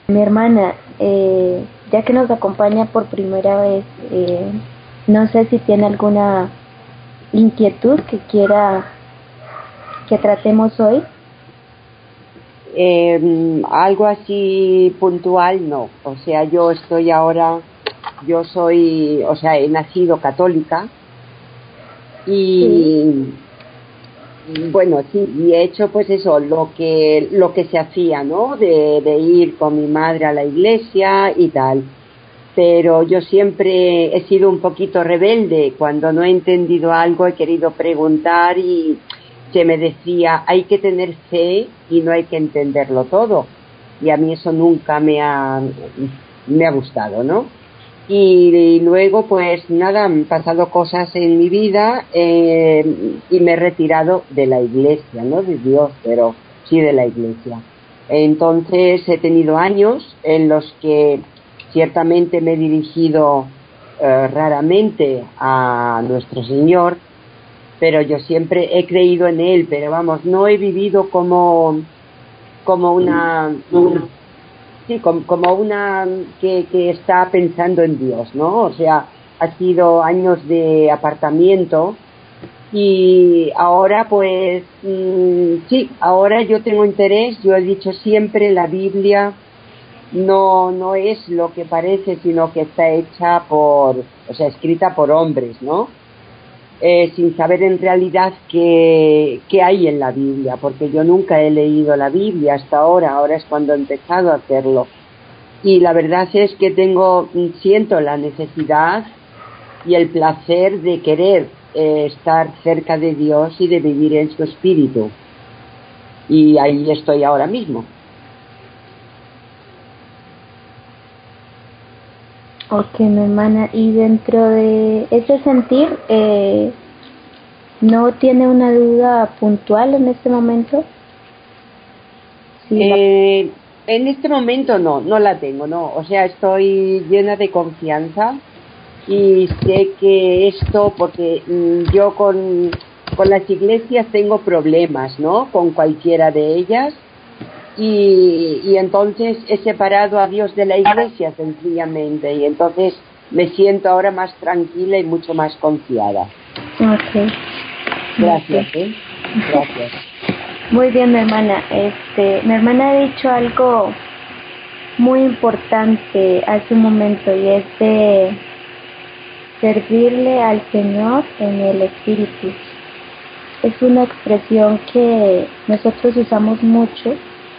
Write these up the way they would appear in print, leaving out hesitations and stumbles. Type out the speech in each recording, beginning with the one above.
Mi hermana, ya que nos acompaña por primera vez, no sé si tiene alguna inquietud que quiera que tratemos hoy. Algo así puntual, no. O sea, yo soy, o sea, he nacido católica Sí. y bueno, sí, y he hecho pues eso, lo que se hacía, ¿no? De ir con mi madre a la iglesia y tal. Pero yo siempre he sido un poquito rebelde. Cuando no he entendido algo he querido preguntar y se me decía, hay que tener fe y no hay que entenderlo todo. Y a mí eso nunca me ha gustado, ¿no? Y luego, pues nada, han pasado cosas en mi vida y me he retirado de la iglesia, no de Dios, pero sí de la iglesia. Entonces he tenido años en los que ciertamente me he dirigido raramente a nuestro Señor, pero yo siempre he creído en Él, pero vamos, no he vivido como una sí, como una que está pensando en Dios, ¿no? O sea, ha sido años de apartamiento y ahora pues sí, ahora yo tengo interés, yo he dicho siempre la Biblia no es lo que parece, sino que está hecha o sea, escrita por hombres, ¿no? Sin saber en realidad qué hay en la Biblia, porque yo nunca he leído la Biblia hasta ahora es cuando he empezado a hacerlo. Y la verdad es que siento la necesidad y el placer de querer estar cerca de Dios y de vivir en su espíritu. Y ahí estoy ahora mismo. Ok, mi hermana, y dentro de ese sentir, ¿no tiene una duda puntual en este momento? Sí, En este momento no la tengo, no. O sea, estoy llena de confianza y sé que esto, porque yo con las iglesias tengo problemas, ¿no? Con cualquiera de ellas y entonces he separado a Dios de la iglesia sencillamente y entonces me siento ahora más tranquila y mucho más confiada. ok. Gracias, Ok. ¿eh? Gracias. Muy bien, mi hermana. Mi hermana ha dicho algo muy importante hace un momento y es de servirle al Señor en el Espíritu. Es una expresión que nosotros usamos mucho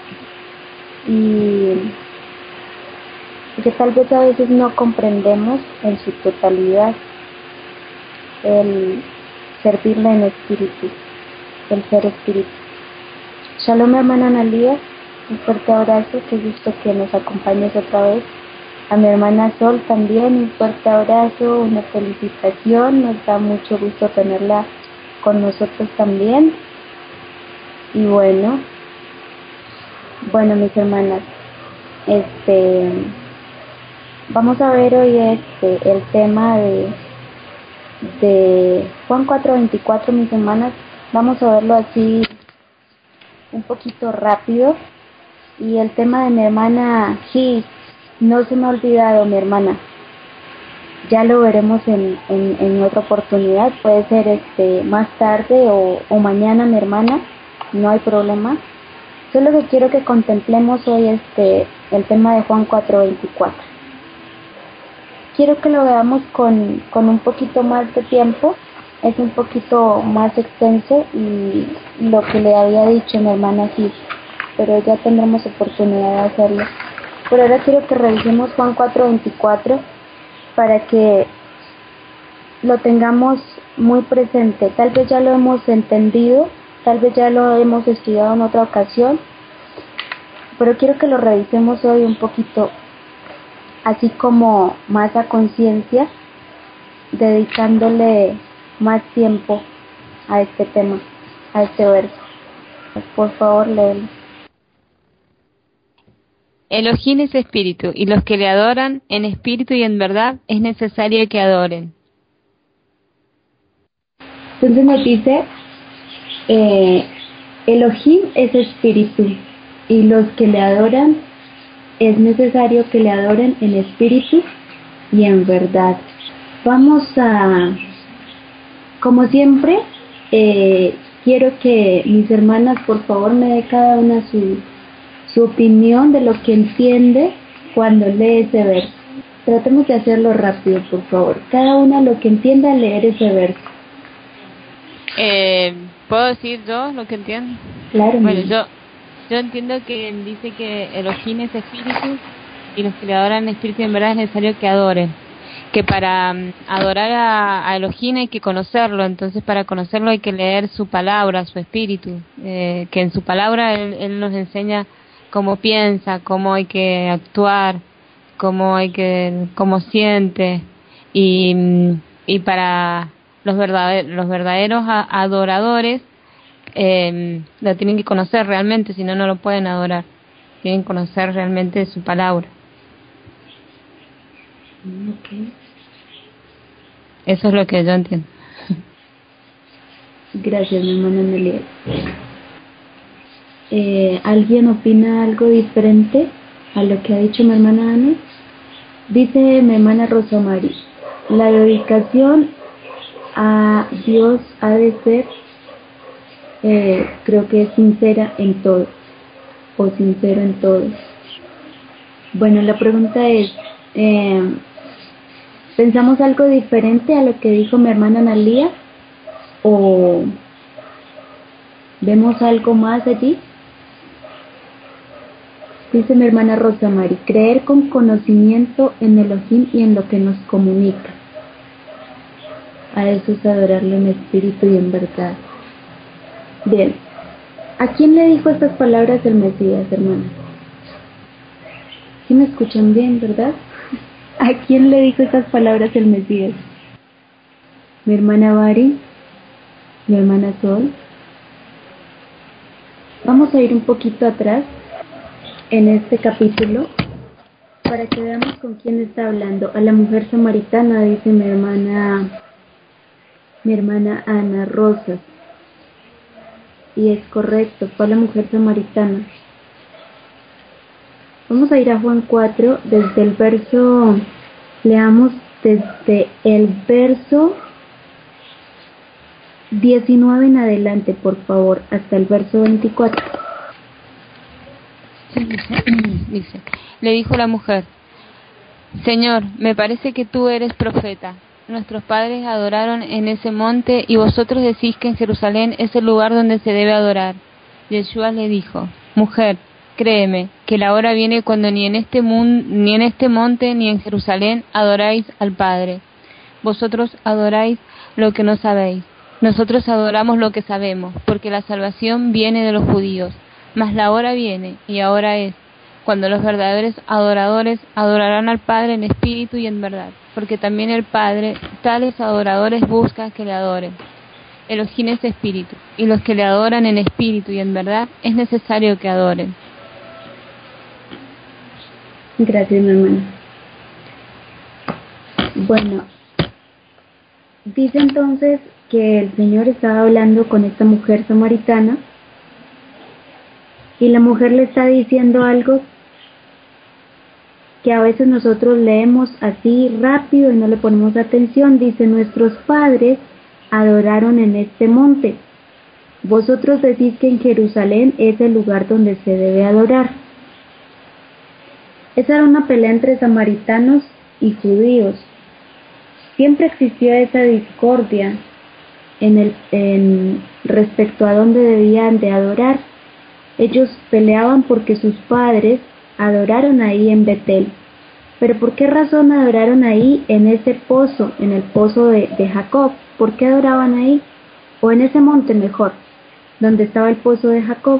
y que tal vez a veces no comprendemos en su totalidad el servirle en espíritu, el ser espíritu. Shalom, hermana Analia, un fuerte abrazo, qué gusto que nos acompañes otra vez. A mi hermana Sol también un fuerte abrazo, una felicitación, nos da mucho gusto tenerla con nosotros también. Y bueno, mis hermanas, vamos a ver hoy el tema de Juan 4:24, mis hermanas. Vamos a verlo así un poquito rápido. Y el tema de mi hermana, sí, no se me ha olvidado, mi hermana. Ya lo veremos en otra oportunidad, puede ser más tarde o mañana, mi hermana, no hay problema. Solo que quiero que contemplemos hoy el tema de Juan 4:24. Quiero que lo veamos con un poquito más de tiempo, es un poquito más extenso y lo que le había dicho mi hermana sí, pero ya tendremos oportunidad de hacerlo. Por ahora quiero que revisemos Juan 4:24 para que lo tengamos muy presente. Tal vez ya lo hemos entendido, tal vez ya lo hemos estudiado en otra ocasión, pero quiero que lo revisemos hoy un poquito, así como más a conciencia, dedicándole más tiempo a este tema, a este verso. Por favor, léelo. Elohim es espíritu, y los que le adoran en espíritu y en verdad es necesario que adoren. Entonces nos dice, Elohim es espíritu, y los que le adoran es necesario que le adoren en espíritu y en verdad. Vamos a, como siempre, quiero que mis hermanas por favor me dé cada una su opinión de lo que entiende cuando lee ese verso. Tratemos de hacerlo rápido, por favor. Cada una lo que entienda al leer ese verso. ¿Puedo decir yo lo que entiendo? Claro. Bueno, yo entiendo que dice que Elohim es espíritu y los que le adoran en espíritu en verdad es necesario que adoren. Que para adorar a Elohim hay que conocerlo, entonces para conocerlo hay que leer su palabra, su espíritu, que en su palabra él nos enseña cómo piensa, cómo hay que actuar, cómo siente, y para los verdaderos adoradores lo tienen que conocer realmente, si no, no lo pueden adorar, tienen que conocer realmente su palabra. Okay. Eso es lo que yo entiendo. Gracias, mi hermana Nelia. ¿Alguien opina algo diferente a lo que ha dicho mi hermana Ana? Dice mi hermana Rosa Mari, la dedicación a Dios ha de ser, creo que es sincera en todo, o sincero en todo. Bueno, la pregunta es, ¿pensamos algo diferente a lo que dijo mi hermana Analía? ¿O vemos algo más allí? Dice mi hermana Rosa Mari, creer con conocimiento en Elohim y en lo que nos comunica. A eso es adorarlo en espíritu y en verdad. Bien, ¿a quién le dijo estas palabras el Mesías, hermana? ¿Sí me escuchan bien, verdad? ¿A quién le dijo estas palabras el Mesías? Mi hermana Bari, mi hermana Sol. Vamos a ir un poquito atrás en este capítulo para que veamos con quién está hablando. A la mujer samaritana, dice mi hermana Ana Rosa. Y es correcto, fue a la mujer samaritana. Vamos a ir a Juan 4, leamos desde el verso 19 en adelante, por favor, hasta el verso 24. Dice, le dijo la mujer, Señor, me parece que tú eres profeta. Nuestros padres adoraron en ese monte y vosotros decís que en Jerusalén es el lugar donde se debe adorar. Yeshua le dijo, mujer, créeme, que la hora viene cuando ni en este monte ni en Jerusalén adoráis al Padre. Vosotros adoráis lo que no sabéis. Nosotros adoramos lo que sabemos, porque la salvación viene de los judíos. Mas la hora viene, y ahora es, cuando los verdaderos adoradores adorarán al Padre en espíritu y en verdad, porque también el Padre tales adoradores busca que le adoren. Elohim es espíritu, y los que le adoran en espíritu y en verdad es necesario que adoren. Gracias, mi hermana. Bueno, dice entonces que el Señor estaba hablando con esta mujer samaritana y la mujer le está diciendo algo que a veces nosotros leemos así rápido y no le ponemos atención. Dice, nuestros padres adoraron en este monte. Vosotros decís que en Jerusalén es el lugar donde se debe adorar. Esa era una pelea entre samaritanos y judíos. Siempre existió esa discordia respecto a dónde debían de adorar. Ellos peleaban porque sus padres adoraron ahí en Betel. Pero ¿por qué razón adoraron ahí en ese pozo, en el pozo de Jacob? ¿Por qué adoraban ahí? O en ese monte mejor, donde estaba el pozo de Jacob.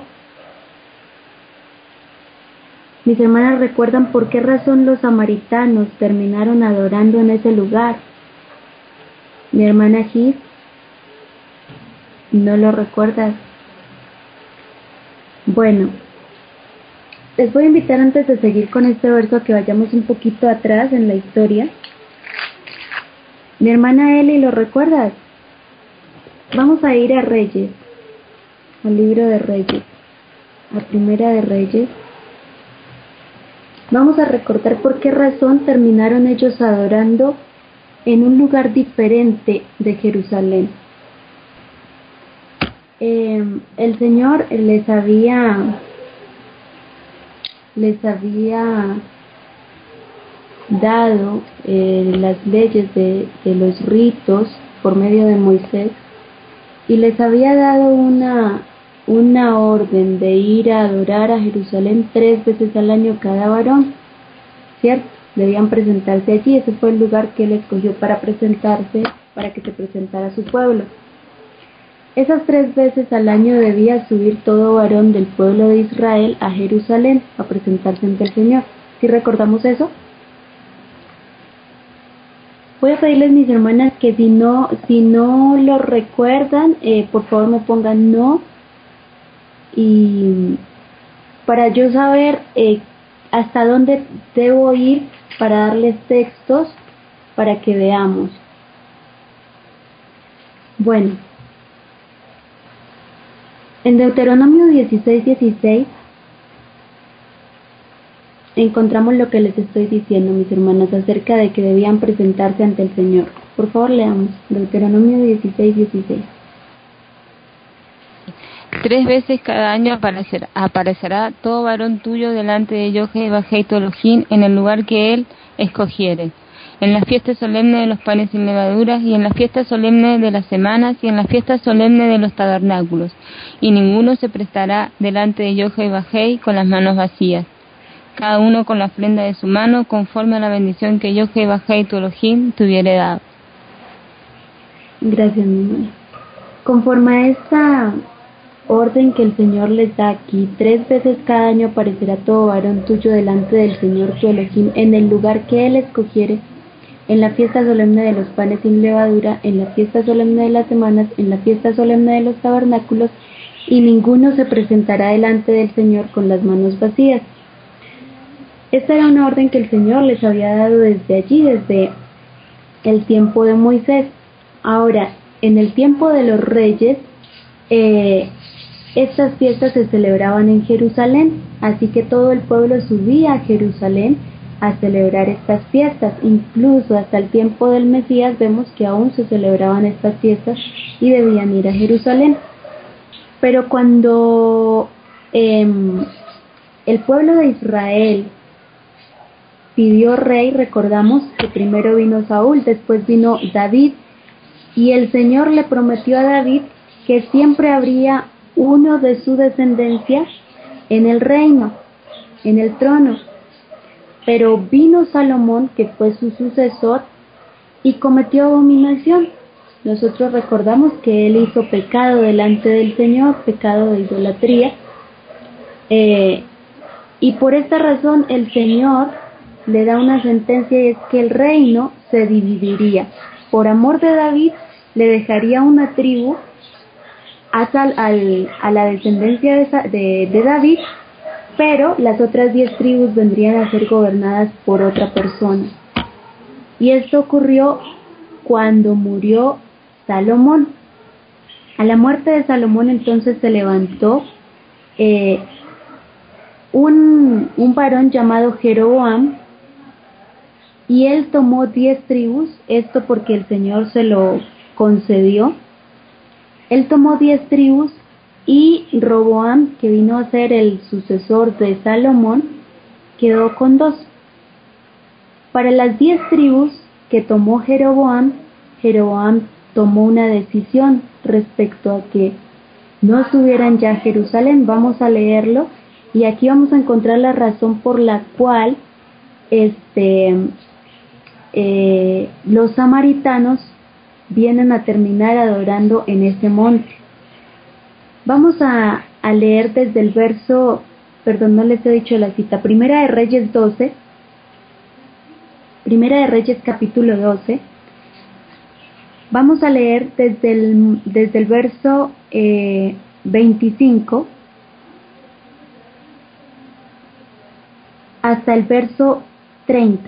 Mis hermanas recuerdan por qué razón los samaritanos terminaron adorando en ese lugar. Mi hermana Gis, ¿no lo recuerdas? Bueno, les voy a invitar antes de seguir con este verso a que vayamos un poquito atrás en la historia. Mi hermana Eli, ¿lo recuerdas? Vamos a ir a Reyes, al libro de Reyes, a Primera de Reyes. Vamos a recordar por qué razón terminaron ellos adorando en un lugar diferente de Jerusalén. El Señor les había dado las leyes de los ritos por medio de Moisés, y les había dado una orden de ir a adorar a Jerusalén 3 veces al año cada varón, ¿cierto? Debían presentarse allí. Ese fue el lugar que él escogió para presentarse, para que se presentara a su pueblo. Esas 3 veces al año debía subir todo varón del pueblo de Israel a Jerusalén a presentarse ante el Señor. ¿Sí recordamos eso? Voy a pedirles, mis hermanas, que si no lo recuerdan, por favor me pongan no, y para yo saber hasta dónde debo ir para darles textos para que veamos. Bueno, en Deuteronomio 16:16 encontramos lo que les estoy diciendo, mis hermanas, acerca de que debían presentarse ante el Señor. Por favor, leamos Deuteronomio 16:16. 3 veces cada año aparecerá todo varón tuyo delante de Jehová tu Elohim en el lugar que él escogiere, en las fiestas solemnes de los panes sin levaduras, y en las fiestas solemnes de las semanas, y en las fiestas solemnes de los tabernáculos, y ninguno se prestará delante de Jehová con las manos vacías, cada uno con la ofrenda de su mano, conforme a la bendición que Jehová tu Elohim te hubiere dado. Gracias, mi hermana. Conforme a esta orden que el Señor les da aquí, 3 veces cada año aparecerá todo varón tuyo delante del Señor tu Elohim en el lugar que él escogiere, en la fiesta solemne de los panes sin levadura, en la fiesta solemne de las semanas, en la fiesta solemne de los tabernáculos, y ninguno se presentará delante del Señor con las manos vacías. Esta era una orden que el Señor les había dado desde allí, desde el tiempo de Moisés. Ahora, en el tiempo de los reyes, estas fiestas se celebraban en Jerusalén, así que todo el pueblo subía a Jerusalén a celebrar estas fiestas. Incluso hasta el tiempo del Mesías vemos que aún se celebraban estas fiestas y debían ir a Jerusalén. Pero cuando el pueblo de Israel pidió rey, recordamos que primero vino Saúl, después vino David, y el Señor le prometió a David que siempre habría uno de su descendencia en el reino, en el trono. Pero vino Salomón, que fue su sucesor, y cometió abominación. Nosotros recordamos que él hizo pecado delante del Señor, pecado de idolatría, y por esta razón el Señor le da una sentencia, y es que el reino se dividiría. Por amor de David le dejaría una tribu a la descendencia de David, pero las otras 10 tribus vendrían a ser gobernadas por otra persona. Y esto ocurrió cuando murió Salomón. A la muerte de Salomón entonces se levantó un varón llamado Jeroboam, y él tomó 10 tribus, esto porque el Señor se lo concedió. Él tomó 10 tribus, y Roboam, que vino a ser el sucesor de Salomón, quedó con 2. Para las 10 tribus que tomó Jeroboam, Jeroboam tomó una decisión respecto a que no subieran ya a Jerusalén. Vamos a leerlo, y aquí vamos a encontrar la razón por la cual los samaritanos vienen a terminar adorando en ese monte. Vamos a leer desde el verso, perdón, no les he dicho la cita, Primera de Reyes 12, Primera de Reyes capítulo 12. Vamos a leer desde el verso 25 hasta el verso 30.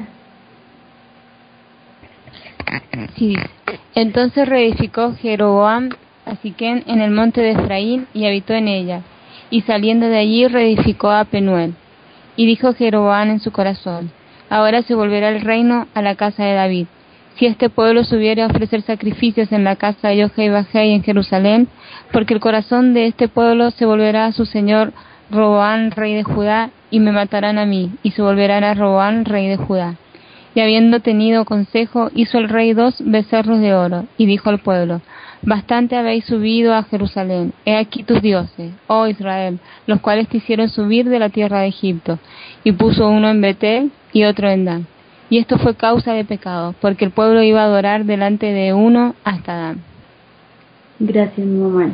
Sí, dice: Entonces reedificó Jeroboam a Siquem en el monte de Efraín, y habitó en ella, y saliendo de allí reedificó a Penuel. Y dijo Jeroboam en su corazón: ahora se volverá el reino a la casa de David. Si este pueblo subiere a ofrecer sacrificios en la casa de Jehová en Jerusalén, porque el corazón de este pueblo se volverá a su señor Roboam, rey de Judá, y me matarán a mí, y se volverán a Roboam, rey de Judá. Y habiendo tenido consejo, hizo el rey 2 becerros de oro, y dijo al pueblo: bastante habéis subido a Jerusalén. He aquí tus dioses, oh Israel, los cuales te hicieron subir de la tierra de Egipto. Y puso uno en Betel y otro en Dan. Y esto fue causa de pecado, porque el pueblo iba a adorar delante de uno hasta Dan. Gracias, mi mamá.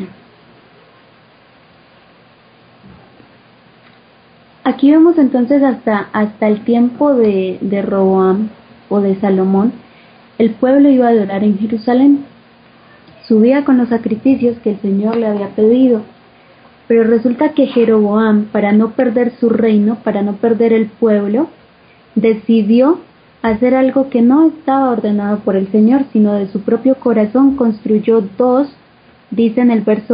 Aquí vemos entonces hasta el tiempo de Roboam o de Salomón, el pueblo iba a adorar en Jerusalén. Subía con los sacrificios que el Señor le había pedido. Pero resulta que Jeroboam, para no perder su reino, para no perder el pueblo, decidió hacer algo que no estaba ordenado por el Señor, sino de su propio corazón construyó 2, dice en el verso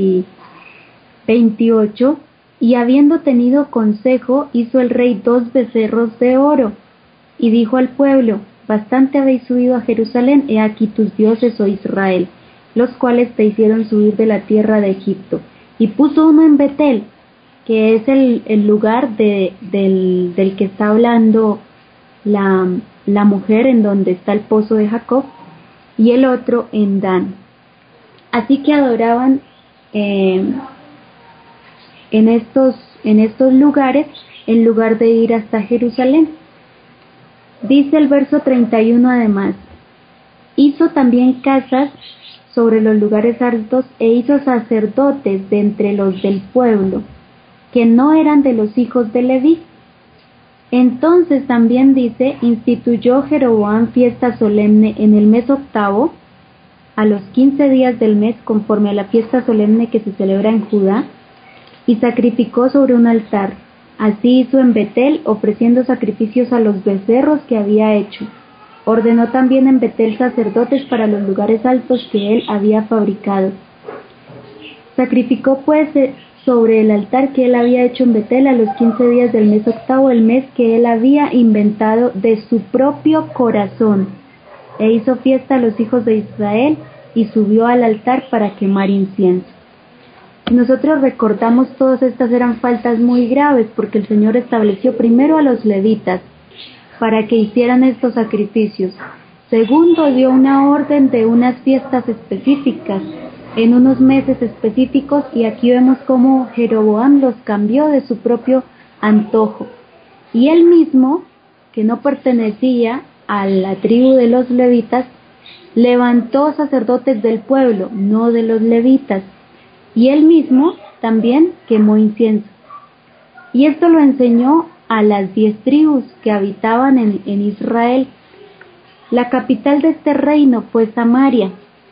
28, y habiendo tenido consejo, hizo el rey 2 becerros de oro, y dijo al pueblo: bastante habéis subido a Jerusalén, he aquí tus dioses, oh Israel, los cuales te hicieron subir de la tierra de Egipto. Y puso uno en Betel, que es el lugar del que está hablando la mujer, en donde está el pozo de Jacob, y el otro en Dan. Así que adoraban en estos lugares en lugar de ir hasta Jerusalén. Dice el verso 31 además: hizo también casas sobre los lugares altos e hizo sacerdotes de entre los del pueblo, que no eran de los hijos de Leví. Entonces también dice: instituyó Jeroboam fiesta solemne en el mes 8, a los 15 días del mes, conforme a la fiesta solemne que se celebra en Judá, y sacrificó sobre un altar. Así hizo en Betel, ofreciendo sacrificios a los becerros que había hecho. Ordenó también en Betel sacerdotes para los lugares altos que él había fabricado. Sacrificó pues sobre el altar que él había hecho en Betel a los 15 días del mes 8, el mes que él había inventado de su propio corazón. E hizo fiesta a los hijos de Israel y subió al altar para quemar incienso. Nosotros recordamos, todas estas eran faltas muy graves, porque el Señor estableció primero a los levitas para que hicieran estos sacrificios. Segundo, dio una orden de unas fiestas específicas en unos meses específicos, y aquí vemos cómo Jeroboam los cambió de su propio antojo. Y él mismo, que no pertenecía a la tribu de los levitas, levantó sacerdotes del pueblo, no de los levitas, y él mismo también quemó incienso. Y esto lo enseñó a las 10 tribus que habitaban en Israel. La capital de este reino fue Samaria.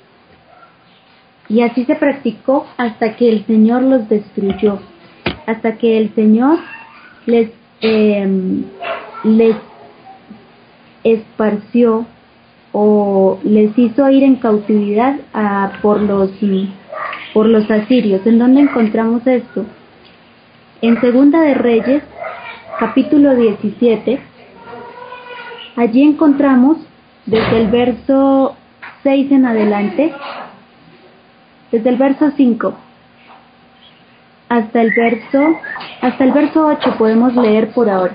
Y así se practicó hasta que el Señor los destruyó, hasta que el Señor les esparció o les hizo ir en cautividad por los asirios. ¿En dónde encontramos esto? En Segunda de Reyes, capítulo 17, allí encontramos desde el verso 6 en adelante, desde el verso 5 hasta el verso 8 podemos leer por ahora.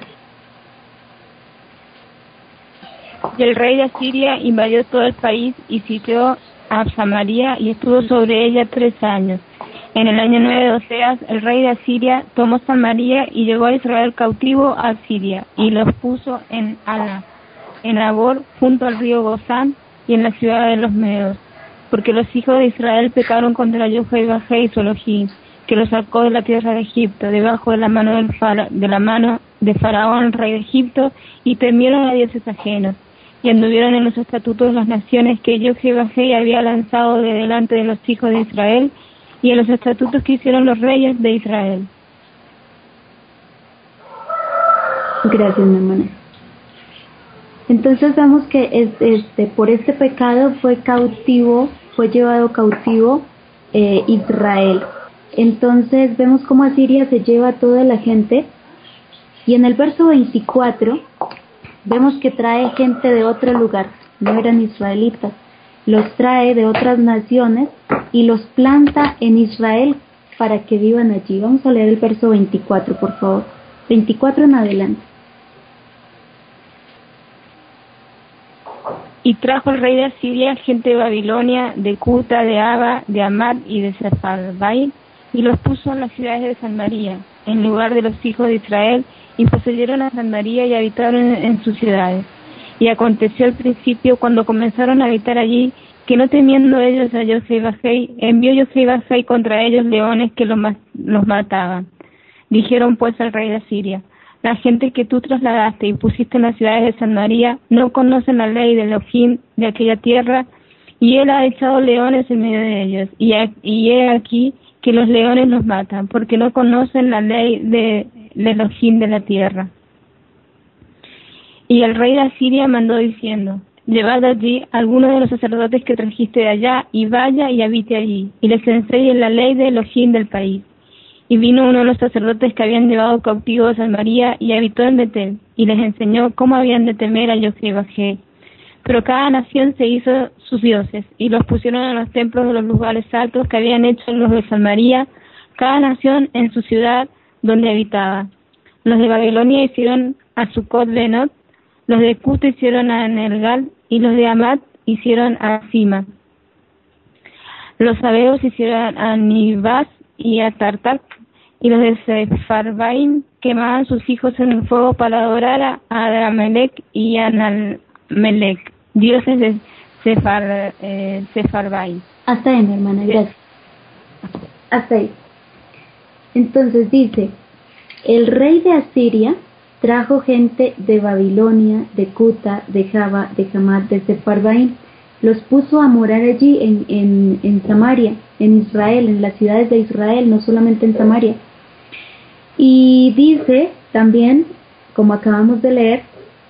Y el rey de Asiria invadió todo el país y sitió a Samaria y estuvo sobre ella 3 años. En el año 9 de Oseas, el rey de Asiria tomó Samaria y llevó a Israel cautivo a Asiria y los puso en Ala, en Abor, junto al río Gozán y en la ciudad de los Medos, porque los hijos de Israel pecaron contra Jehová y su Elohim, que los sacó de la tierra de Egipto, debajo de la mano de Faraón, rey de Egipto, y temieron a dioses ajenos, y anduvieron en los estatutos de las naciones que Jehová había lanzado de delante de los hijos de Israel, y en los estatutos que hicieron los reyes de Israel. Gracias, mi hermana. Entonces vemos que por este pecado fue llevado cautivo Israel. Entonces vemos cómo Asiria se lleva a toda la gente Y en el verso 24 vemos que trae gente de otro lugar, no eran israelitas, los trae de otras naciones y los planta en Israel para que vivan allí. Vamos a leer el verso 24, por favor. 24 en adelante. Y trajo el rey de Asiria gente de Babilonia, de Cuta, de Aba, de Amad y de Sepharvaim, y los puso en las ciudades de Samaria, en lugar de los hijos de Israel, y poseyeron a Samaria y habitaron en sus ciudades. Y aconteció al principio, cuando comenzaron a habitar allí, que no temiendo ellos a José-Bajei, envió José-Bajei contra ellos leones que los mataban. Dijeron pues al rey de Asiria: la gente que tú trasladaste y pusiste en las ciudades de Samaria no conocen la ley de Elohim de aquella tierra, y él ha echado leones en medio de ellos. Y he aquí que los leones los matan, porque no conocen la ley de Elohim de la tierra. Y el rey de Asiria mandó diciendo: llevad allí a algunos de los sacerdotes que trajiste de allá, y vaya y habite allí, y les enseñe la ley de Elohim del país. Y vino uno de los sacerdotes que habían llevado cautivos a Samaria y habitó en Betel, y les enseñó cómo habían de temer a José-Bajei. Pero cada nación se hizo sus dioses, y los pusieron en los templos de los lugares altos que habían hecho los de Samaria, cada nación en su ciudad donde habitaba. Los de Babilonia hicieron a Sucot-Benot, los de Cuta hicieron a Nergal, y los de Amad hicieron a Sima. Los sabeos hicieron a Nibas y a Tartak, y los de Sepharvaim quemaban sus hijos en el fuego para adorar a Adramelech y a Nalmelech, dioses de Sepharvaim. Hasta ahí, mi hermana, gracias. Hasta ahí. Entonces dice, el rey de Asiria trajo gente de Babilonia, de Cuta, de Java, de Hamad, de Sepharvaim, los puso a morar allí en Samaria, en Israel, en las ciudades de Israel, no solamente en Samaria. Y dice también, como acabamos de leer,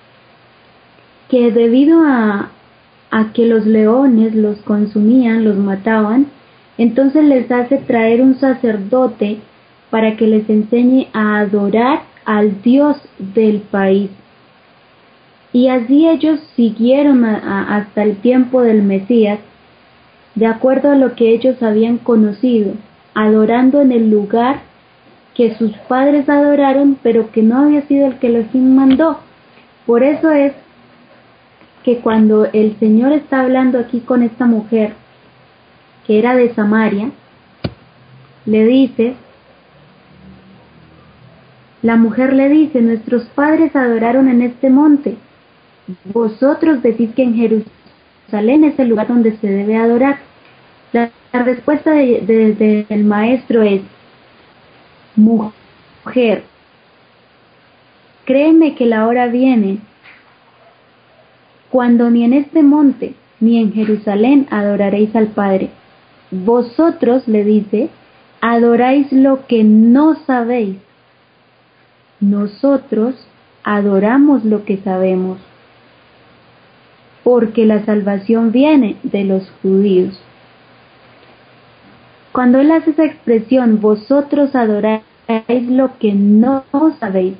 que debido a que los leones los consumían, los mataban, entonces les hace traer un sacerdote para que les enseñe a adorar al Dios del país. Y así ellos siguieron hasta el tiempo del Mesías, de acuerdo a lo que ellos habían conocido, adorando en el lugar que sus padres adoraron, pero que no había sido el que los mandó. Por eso es que cuando el Señor está hablando aquí con esta mujer, que era de Samaria, le dice, la mujer le dice: nuestros padres adoraron en este monte. Vosotros decís que en Jerusalén es el lugar donde se debe adorar. La respuesta del maestro es: mujer, créeme que la hora viene cuando ni en este monte ni en Jerusalén adoraréis al Padre. Vosotros, le dice, adoráis lo que no sabéis. Nosotros adoramos lo que sabemos, porque la salvación viene de los judíos. Cuando él hace esa expresión, vosotros adoráis lo que no sabéis.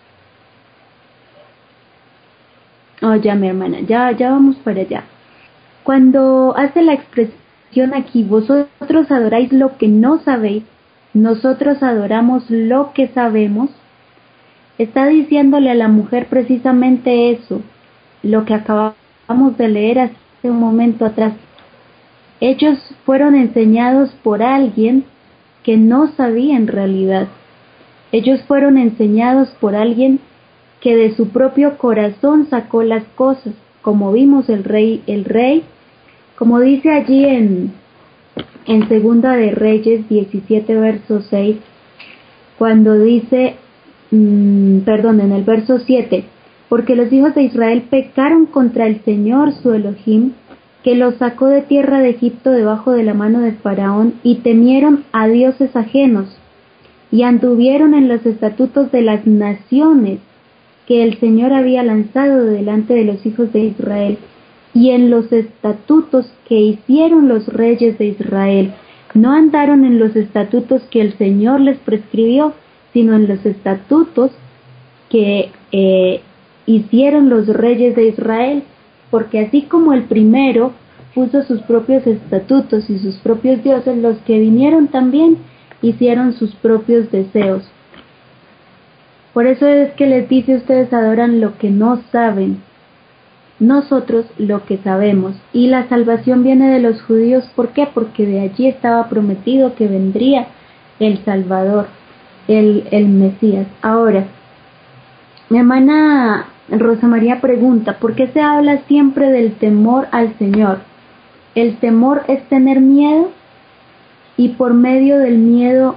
Oh, ya, mi hermana, ya vamos para allá. Cuando hace la expresión aquí, vosotros adoráis lo que no sabéis, nosotros adoramos lo que sabemos, está diciéndole a la mujer precisamente eso, lo que acabamos de leer hace un momento atrás. Ellos fueron enseñados por alguien que no sabía en realidad. Ellos fueron enseñados por alguien que de su propio corazón sacó las cosas, como vimos el rey, como dice allí en Segunda de Reyes 17 verso 6, cuando dice, en el verso 7, porque los hijos de Israel pecaron contra el Señor su Elohim, que los sacó de tierra de Egipto debajo de la mano de Faraón, y temieron a dioses ajenos, y anduvieron en los estatutos de las naciones que el Señor había lanzado delante de los hijos de Israel, y en los estatutos que hicieron los reyes de Israel. No andaron en los estatutos que el Señor les prescribió, sino en los estatutos que hicieron los reyes de Israel, porque así como el primero puso sus propios estatutos y sus propios dioses, los que vinieron también hicieron sus propios deseos. Por eso es que les dice: ustedes adoran lo que no saben, nosotros lo que sabemos. Y la salvación viene de los judíos. ¿Por qué? Porque de allí estaba prometido que vendría el Salvador, el Mesías. Ahora, mi hermana Rosa María pregunta: ¿por qué se habla siempre del temor al Señor? El temor es tener miedo, y por medio del miedo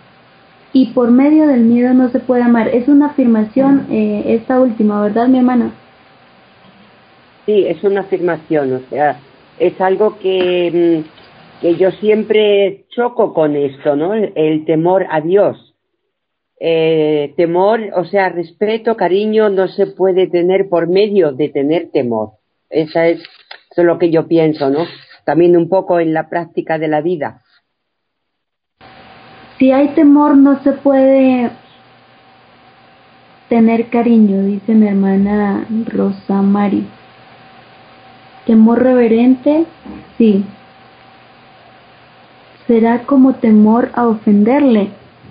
no se puede amar. Es una afirmación, esta última, ¿verdad, mi hermana? Sí, es una afirmación, o sea, es algo que yo siempre choco con esto, ¿no? El temor a Dios. Temor, o sea, respeto, cariño, no se puede tener por medio de tener temor. Eso es lo que yo pienso, ¿no? También un poco en la práctica de la vida. Si hay temor, no se puede tener cariño, dice mi hermana Rosa Mari. Temor reverente, sí. ¿Será como temor a ofenderle?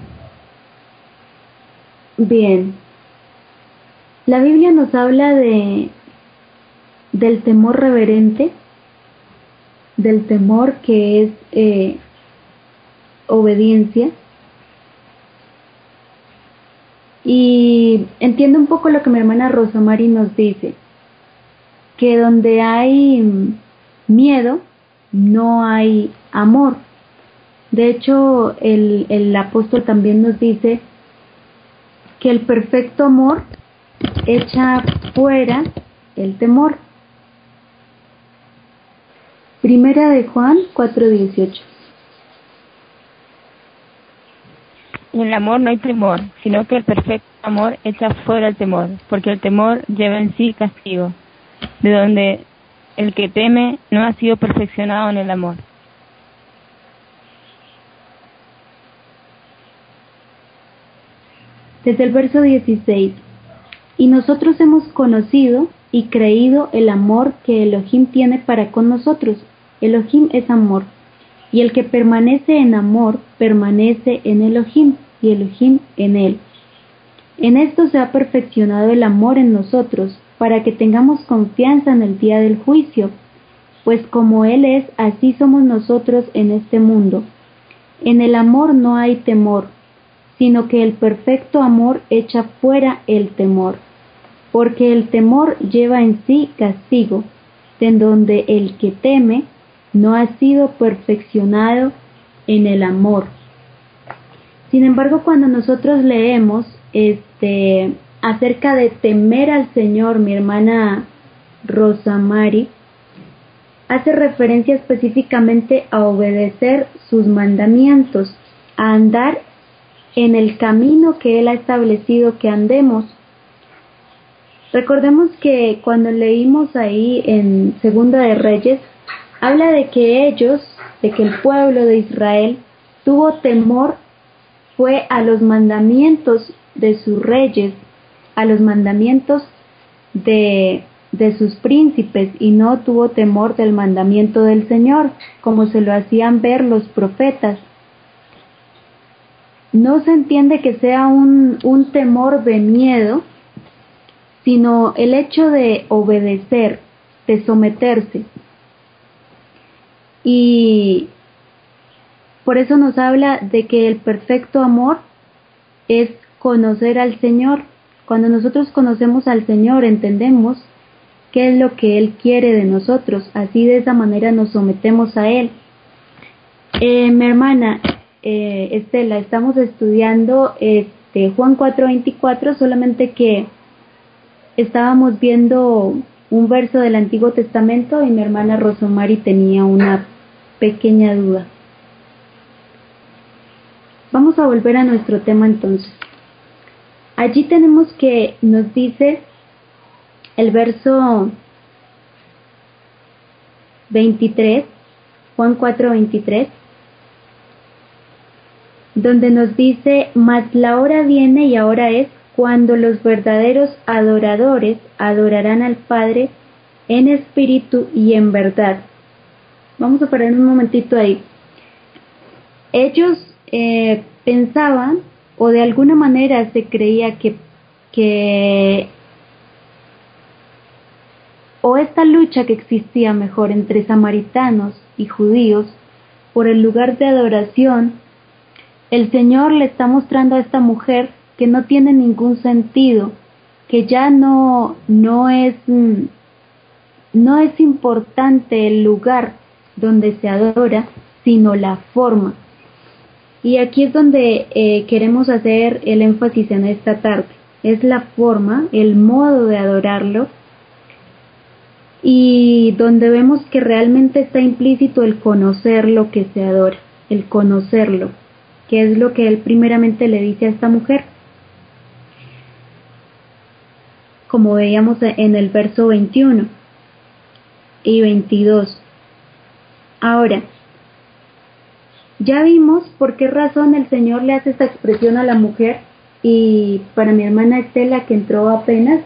Bien. La Biblia nos habla del temor reverente, del temor que es obediencia. Y entiendo un poco lo que mi hermana Rosa Mari nos dice, que donde hay miedo, no hay amor. De hecho, el apóstol también nos dice que el perfecto amor echa fuera el temor. Primera de Juan 4:18. En el amor no hay temor, sino que el perfecto amor echa fuera el temor, porque el temor lleva en sí castigo, de donde el que teme no ha sido perfeccionado en el amor. Desde el verso 16. Y nosotros hemos conocido y creído el amor que Elohim tiene para con nosotros. Elohim es amor. Y el que permanece en amor, permanece en Elohim, y Elohim en él. En esto se ha perfeccionado el amor en nosotros, para que tengamos confianza en el día del juicio, pues como Él es, así somos nosotros en este mundo. En el amor no hay temor, sino que el perfecto amor echa fuera el temor, porque el temor lleva en sí castigo, de donde el que teme no ha sido perfeccionado en el amor. Sin embargo, cuando nosotros leemos acerca de temer al Señor, mi hermana Rosa Mari hace referencia específicamente a obedecer sus mandamientos, a andar en el camino que Él ha establecido que andemos. Recordemos que cuando leímos ahí en Segunda de Reyes, habla de que el pueblo de Israel tuvo temor, fue a los mandamientos de sus reyes, a los mandamientos de sus príncipes, y no tuvo temor del mandamiento del Señor, como se lo hacían ver los profetas. No se entiende que sea un temor de miedo, sino el hecho de obedecer, de someterse. Y por eso nos habla de que el perfecto amor es conocer al Señor. Cuando nosotros conocemos al Señor, entendemos qué es lo que Él quiere de nosotros. Así, de esa manera nos sometemos a Él. Mi hermana Estela, estamos estudiando Juan 4:24, solamente que estábamos viendo un verso del Antiguo Testamento y mi hermana Rosomari tenía una pequeña duda. Vamos a volver a nuestro tema entonces. Allí tenemos que nos dice el verso 23, Juan 4:23, donde nos dice: mas la hora viene y ahora es cuando los verdaderos adoradores adorarán al Padre en espíritu y en verdad. Vamos a parar un momentito ahí. Ellos pensaban, o de alguna manera se creía que o esta lucha que existía mejor entre samaritanos y judíos por el lugar de adoración, el Señor le está mostrando a esta mujer que no tiene ningún sentido, que ya no es importante el lugar donde se adora, sino la forma. Y aquí es donde queremos hacer el énfasis en esta tarde. Es la forma, el modo de adorarlo, y donde vemos que realmente está implícito el conocer lo que se adora, el conocerlo, que es lo que él primeramente le dice a esta mujer, como veíamos en el verso 21 y 22. Ahora, ya vimos por qué razón el Señor le hace esta expresión a la mujer, y para mi hermana Estela, que entró apenas,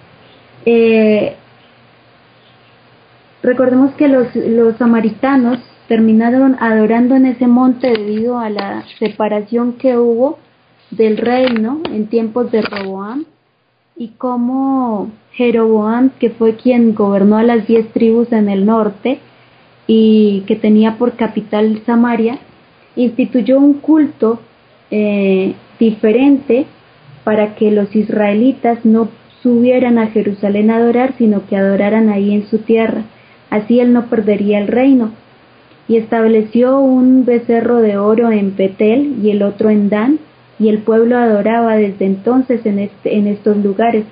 recordemos que los samaritanos terminaron adorando en ese monte debido a la separación que hubo del reino en tiempos de Roboam, y cómo Jeroboam, que fue quien gobernó a las 10 tribus en el norte y que tenía por capital Samaria, instituyó un culto diferente para que los israelitas no subieran a Jerusalén a adorar, sino que adoraran ahí en su tierra. Así él no perdería el reino. Y estableció un becerro de oro en Betel y el otro en Dan, y el pueblo adoraba desde entonces en estos lugares.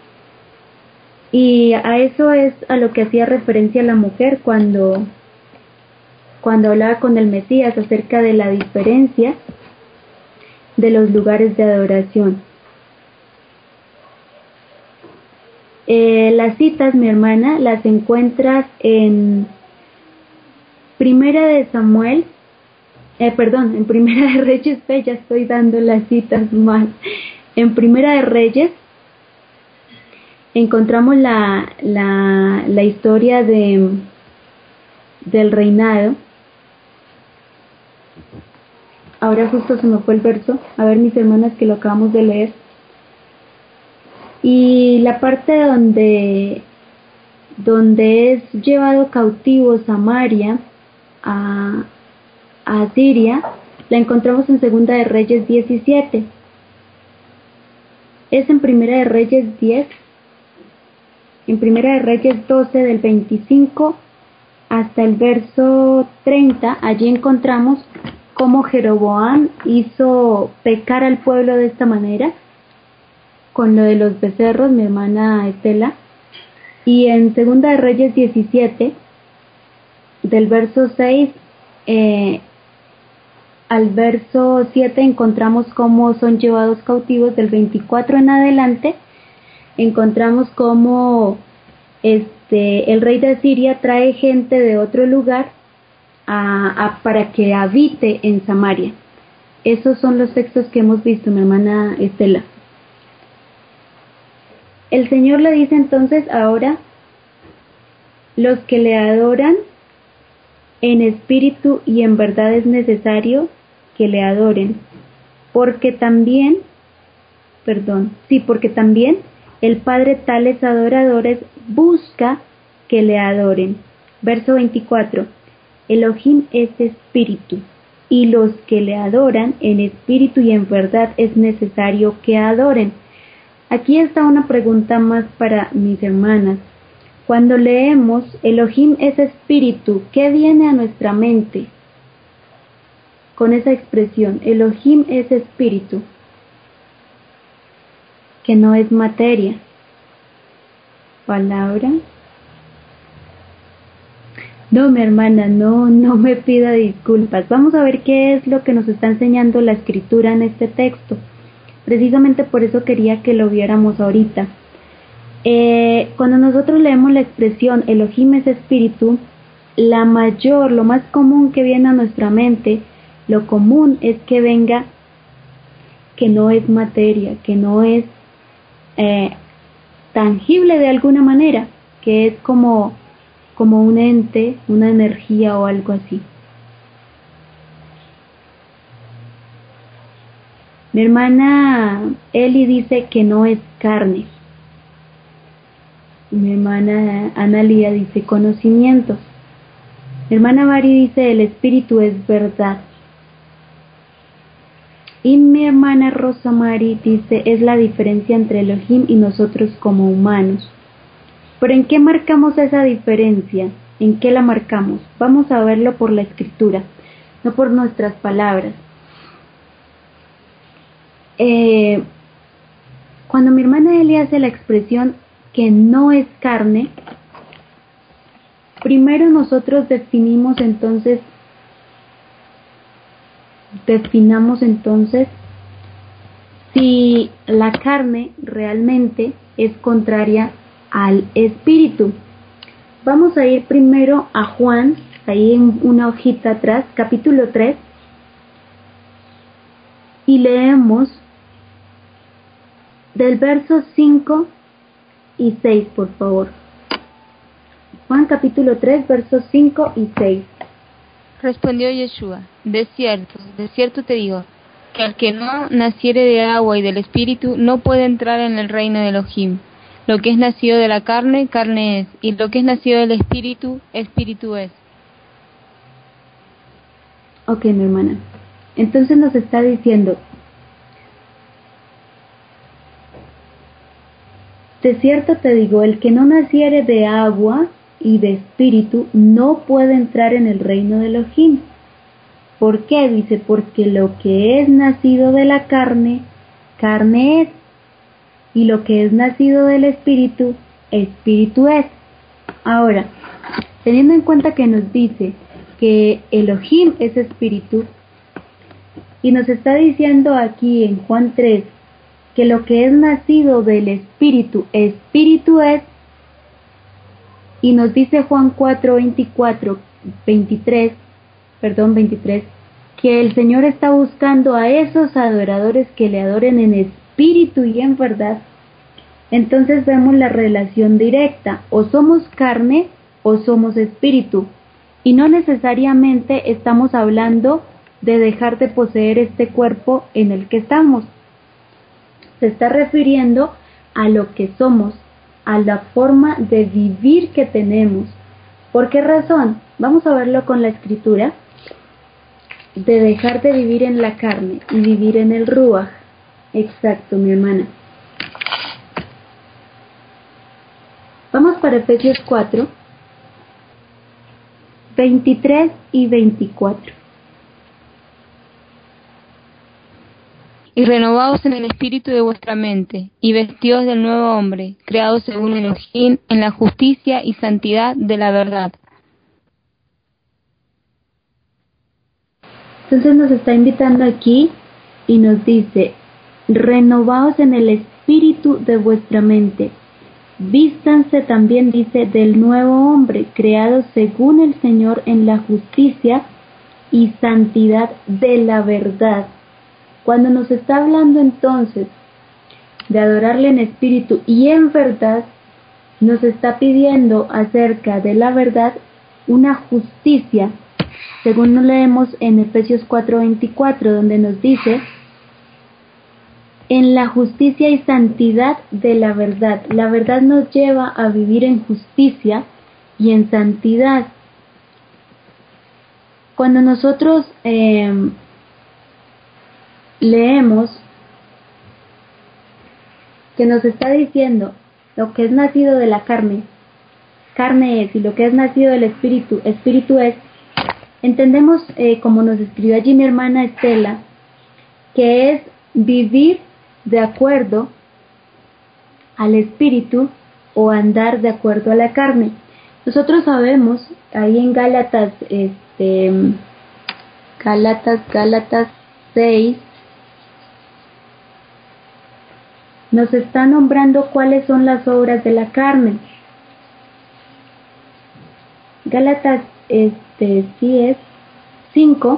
Y a eso es a lo que hacía referencia la mujer cuando hablaba con el Mesías acerca de la diferencia de los lugares de adoración. Las citas, mi hermana, las encuentras en Primera de Samuel, en Primera de Reyes, ya estoy dando las citas mal. En Primera de Reyes encontramos la historia del reinado. Ahora justo se me fue el verso, a ver mis hermanas, que lo acabamos de leer. Y la parte donde es llevado cautivo Samaria a Asiria, la encontramos en Segunda de Reyes 17. Es en Primera de Reyes 10, en Primera de Reyes 12 del 25 hasta el verso 30. Allí encontramos cómo Jeroboam hizo pecar al pueblo de esta manera, con lo de los becerros, mi hermana Estela. Y en Segunda de Reyes 17, del verso 6 al verso 7, encontramos cómo son llevados cautivos. Del 24 en adelante encontramos cómo el rey de Asiria trae gente de otro lugar para que habite en Samaria. Esos son los textos que hemos visto, mi hermana Estela. El Señor le dice entonces ahora: los que le adoran en espíritu y en verdad es necesario que le adoren, porque también el Padre tales adoradores busca que le adoren. Verso 24: Elohim es espíritu, y los que le adoran en espíritu y en verdad es necesario que adoren. Aquí está una pregunta más para mis hermanas. Cuando leemos Elohim es espíritu, ¿qué viene a nuestra mente con esa expresión? Elohim es espíritu, que no es materia. Palabra. No, mi hermana, no me pida disculpas. Vamos a ver qué es lo que nos está enseñando la escritura en este texto. Precisamente por eso quería que lo viéramos ahorita. Cuando nosotros leemos la expresión Elohim es espíritu, lo más común que viene a nuestra mente, lo común es que venga que no es materia, que no es eh, tangible de alguna manera, que es como un ente, una energía o algo así. Mi hermana Eli dice que no es carne. Mi hermana Analia dice conocimiento. Mi hermana Mari dice el espíritu es verdad. Y mi hermana Rosa Mari dice es la diferencia entre Elohim y nosotros como humanos. ¿Pero en qué marcamos esa diferencia? ¿En qué la marcamos? Vamos a verlo por la escritura, no por nuestras palabras. Cuando mi hermana Eli hace la expresión que no es carne, primero nosotros definamos entonces si la carne realmente es contraria al espíritu. Vamos a ir primero a Juan, ahí en una hojita atrás, capítulo 3, y leemos del verso 5 y 6, por favor. Juan capítulo 3, versos 5 y 6. Respondió Yeshua: de cierto te digo, que al que no naciere de agua y del espíritu no puede entrar en el reino de Elohim. Lo que es nacido de la carne, carne es, y lo que es nacido del espíritu, espíritu es. Ok, mi hermana. Entonces nos está diciendo, de cierto te digo, el que no naciere de agua y de espíritu no puede entrar en el reino de Elohim. ¿Por qué? Dice, porque lo que es nacido de la carne, carne es, y lo que es nacido del espíritu, espíritu es. Ahora, teniendo en cuenta que nos dice que Elohim es espíritu, y nos está diciendo aquí en Juan 3, que lo que es nacido del espíritu, espíritu es, y nos dice Juan 4, 23, que el Señor está buscando a esos adoradores que le adoren en espíritu y en verdad. Entonces vemos la relación directa, o somos carne o somos espíritu, y no necesariamente estamos hablando de dejar de poseer este cuerpo en el que estamos. Se está refiriendo a lo que somos, a la forma de vivir que tenemos. ¿Por qué razón? Vamos a verlo con la escritura, de dejar de vivir en la carne y vivir en el Ruach. Exacto, mi hermana. Vamos para Efesios 4, 23 y 24. Y renovaos en el espíritu de vuestra mente, y vestidos del nuevo hombre, creado según Elohim, en la justicia y santidad de la verdad. Entonces nos está invitando aquí y nos dice, renovaos en el espíritu de vuestra mente. Vístanse también, dice, del nuevo hombre, creado según el Señor en la justicia y santidad de la verdad. Cuando nos está hablando entonces de adorarle en espíritu y en verdad, nos está pidiendo acerca de la verdad una justicia, según lo leemos en Efesios 4:24, donde nos dice, en la justicia y santidad de la verdad. La verdad nos lleva a vivir en justicia y en santidad. Cuando nosotros leemos que nos está diciendo lo que es nacido de la carne, carne es, y lo que es nacido del espíritu, espíritu es, entendemos, como nos escribió allí mi hermana Estela, que es vivir de acuerdo al espíritu o andar de acuerdo a la carne. Nosotros sabemos, ahí en Gálatas 6, nos está nombrando cuáles son las obras de la carne. Gálatas sí es 5,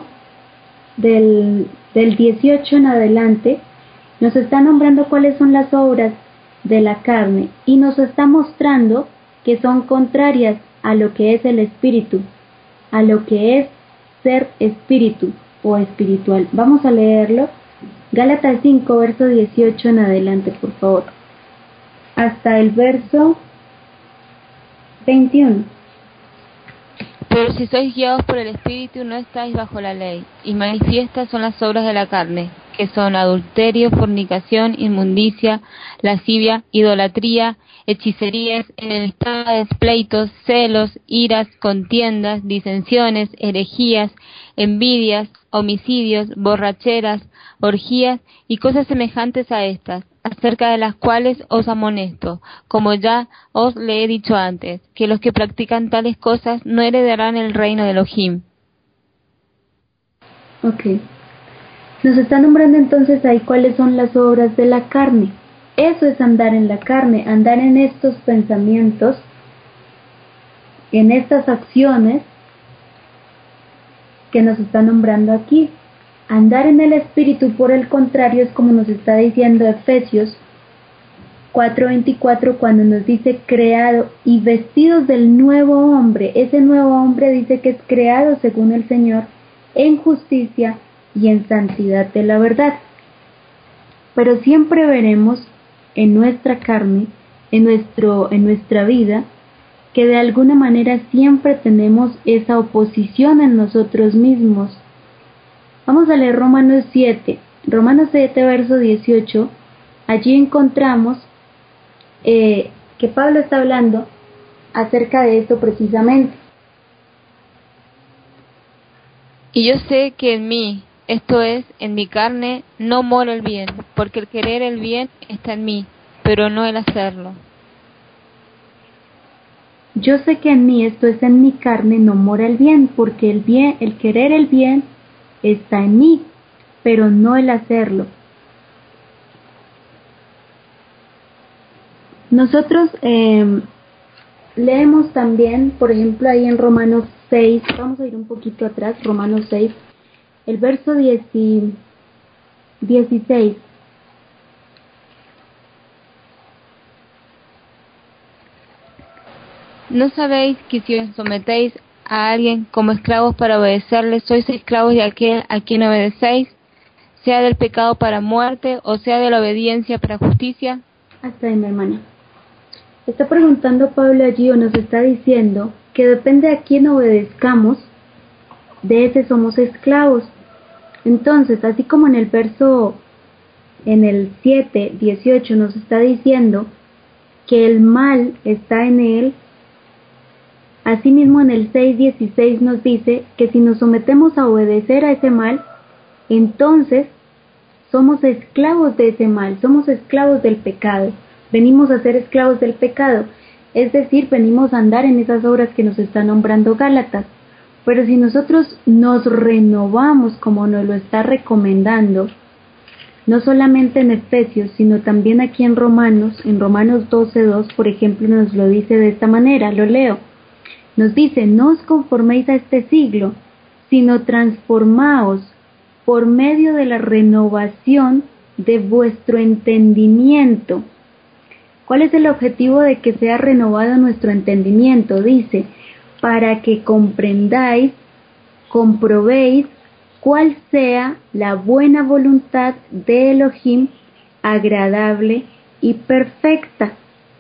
del 18 en adelante, nos está nombrando cuáles son las obras de la carne y nos está mostrando que son contrarias a lo que es el espíritu, a lo que es ser espíritu o espiritual. Vamos a leerlo. Gálatas 5, verso 18 en adelante, por favor. Hasta el verso 21. Pero si sois guiados por el Espíritu, no estáis bajo la ley. Y manifiestas son las obras de la carne, que son adulterio, fornicación, inmundicia, lascivia, idolatría, hechicerías, enemistades, pleitos, celos, iras, contiendas, disensiones, herejías, envidias, homicidios, borracheras, orgías y cosas semejantes a estas, acerca de las cuales os amonesto, como ya os le he dicho antes, que los que practican tales cosas no heredarán el reino de Elohim. Ok. Nos está nombrando entonces ahí cuáles son las obras de la carne. Eso es andar en la carne, andar en estos pensamientos, en estas acciones que nos está nombrando aquí. Andar en el Espíritu, por el contrario, es como nos está diciendo Efesios 4:24, cuando nos dice creado y vestidos del nuevo hombre. Ese nuevo hombre dice que es creado según el Señor en justicia y en santidad de la verdad. Pero siempre veremos en nuestra carne, en nuestra vida, que de alguna manera siempre tenemos esa oposición en nosotros mismos. Vamos a leer Romanos 7, verso 18. Allí encontramos que Pablo está hablando acerca de esto precisamente. Y yo sé que en mí, esto es, en mi carne, no mora el bien, porque el querer el bien está en mí, pero no el hacerlo. Yo sé que en mí, esto es, en mi carne, no mora el bien, porque el querer el bien está en mí, pero no el hacerlo. Nosotros leemos también, por ejemplo, ahí en Romanos 6, vamos a ir un poquito atrás, Romanos 6, el verso 16. ¿No sabéis que si os sometéis a alguien como esclavos para obedecerle, sois esclavos de aquel a quien obedecéis, sea del pecado para muerte o sea de la obediencia para justicia? Hasta ahí, mi hermana. Está preguntando Pablo allí, o nos está diciendo que depende a quién obedezcamos, de ese somos esclavos. Entonces, así como en el verso, en el 7:18 nos está diciendo que el mal está en él, asimismo en el 6:16 nos dice que si nos sometemos a obedecer a ese mal, entonces somos esclavos de ese mal, somos esclavos del pecado. Venimos a ser esclavos del pecado, es decir, venimos a andar en esas obras que nos está nombrando Gálatas. Pero si nosotros nos renovamos como nos lo está recomendando, no solamente en Efesios, sino también aquí en Romanos 12:2, por ejemplo, nos lo dice de esta manera, lo leo. Nos dice, no os conforméis a este siglo, sino transformaos por medio de la renovación de vuestro entendimiento. ¿Cuál es el objetivo de que sea renovado nuestro entendimiento? Dice, para que comprendáis, comprobéis cuál sea la buena voluntad de Elohim, agradable y perfecta.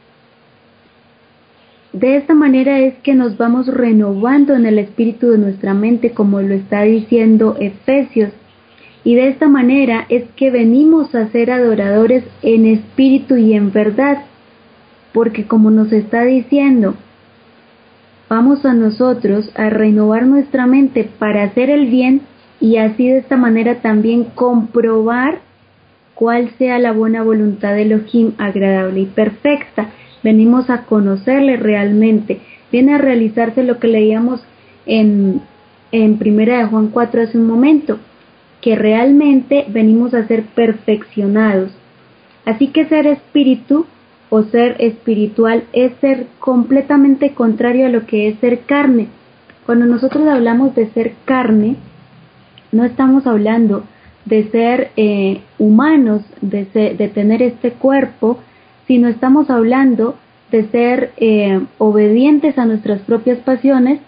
De esta manera es que nos vamos renovando en el espíritu de nuestra mente, como lo está diciendo Efesios. Y de esta manera es que venimos a ser adoradores en espíritu y en verdad. Porque como nos está diciendo, vamos a nosotros a renovar nuestra mente para hacer el bien y así de esta manera también comprobar cuál sea la buena voluntad de Elohim, agradable y perfecta. Venimos a conocerle realmente. Viene a realizarse lo que leíamos en Primera de Juan 4 hace un momento, que realmente venimos a ser perfeccionados. Así que ser espíritu o ser espiritual es ser completamente contrario a lo que es ser carne. Cuando nosotros hablamos de ser carne, no estamos hablando de ser humanos, de tener este cuerpo, sino estamos hablando de ser obedientes a nuestras propias pasiones,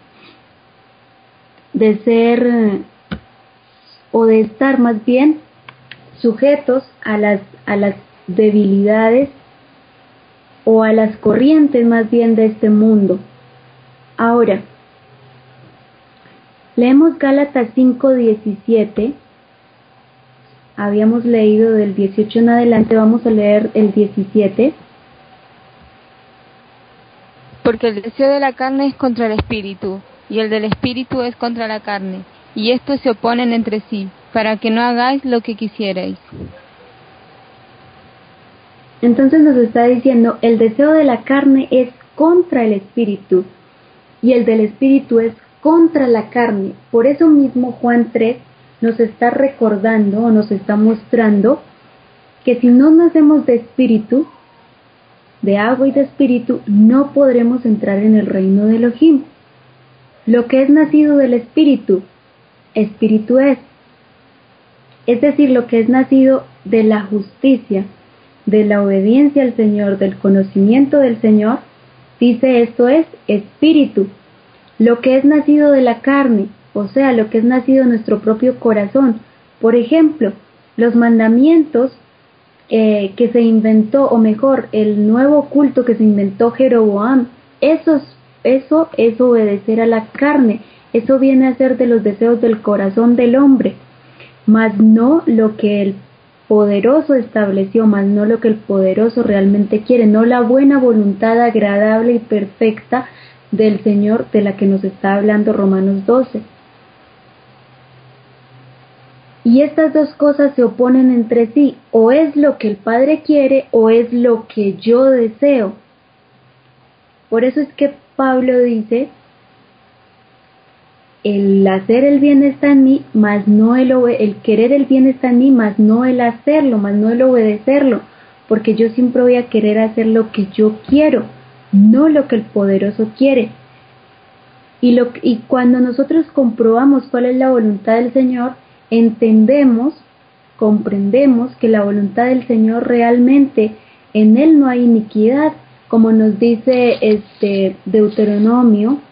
de ser o de estar más bien sujetos a las debilidades o a las corrientes más bien de este mundo. Ahora, leemos Gálatas 5:17. Habíamos leído del 18 en adelante, vamos a leer el 17. Porque el deseo de la carne es contra el espíritu, y el del espíritu es contra la carne, y estos se oponen entre sí, para que no hagáis lo que quisierais. Entonces nos está diciendo, el deseo de la carne es contra el espíritu, y el del espíritu es contra la carne. Por eso mismo Juan 3 nos está recordando o nos está mostrando que si no nacemos de espíritu, de agua y de espíritu, no podremos entrar en el reino de Elohim. Lo que es nacido del espíritu, espíritu es. Es decir, lo que es nacido de la justicia, de la obediencia al Señor, del conocimiento del Señor, dice esto es espíritu. Lo que es nacido de la carne, o sea, lo que es nacido de nuestro propio corazón. Por ejemplo, los mandamientos que se inventó, o mejor, el nuevo culto que se inventó Jeroboam, eso es obedecer a la carne, eso viene a ser de los deseos del corazón del hombre, mas no lo que el poderoso estableció, mas no lo que el poderoso realmente quiere, no la buena voluntad agradable y perfecta del Señor de la que nos está hablando Romanos 12. Y estas dos cosas se oponen entre sí, o es lo que el Padre quiere o es lo que yo deseo. Por eso es que Pablo dice, el hacer el bien está en mí, mas no el querer el bien está en mí, mas no el hacerlo, mas no el obedecerlo, porque yo siempre voy a querer hacer lo que yo quiero, no lo que el poderoso quiere. Y cuando nosotros comprobamos cuál es la voluntad del Señor, comprendemos que la voluntad del Señor realmente en Él no hay iniquidad, como nos dice Deuteronomio